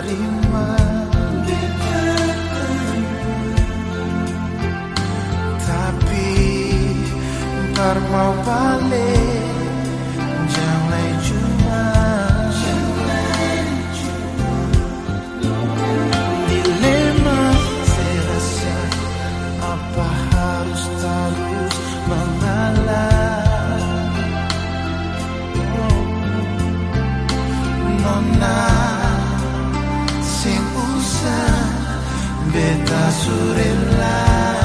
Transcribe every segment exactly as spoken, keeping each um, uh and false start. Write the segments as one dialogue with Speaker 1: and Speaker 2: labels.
Speaker 1: terima, tapi ntar mau balik jangan cuma dilema. Saya rasa apa harus terus mengalah. Nona sing usah beta surela.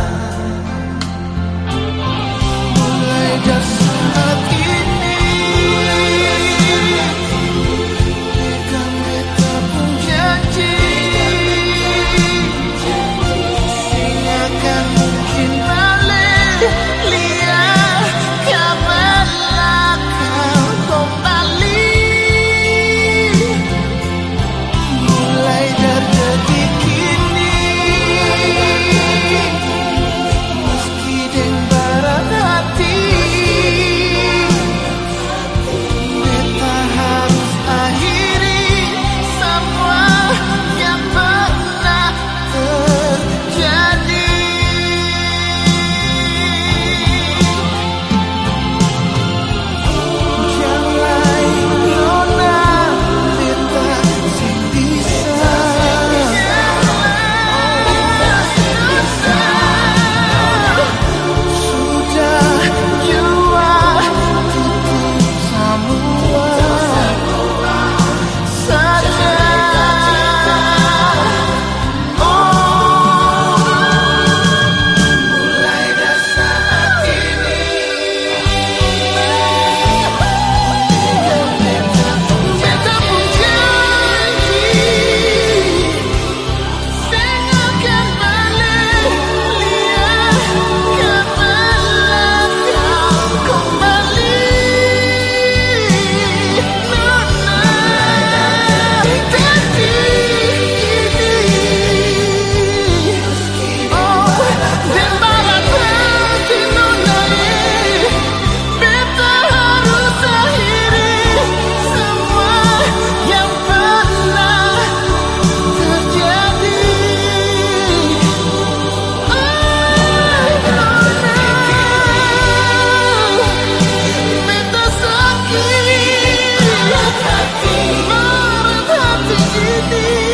Speaker 1: Mulai dari saat ini pegang beta pun janji sing akan mungkin balik lihat kapan akan kembali. Mulai dari detik ini meski deng barat hati beta harus akhiri semua yang pernah terjadi. Jangan nona beta sing bisa sudah jua tutup semua saja. Oh, mulai dari saat ini beta pun janji sing akan balik lihat kapan kau kembali. Nona detik ini oh dan barat hati nona beta harus akhiri semua yang pernah terjadi. Beta sakit barat hati ini.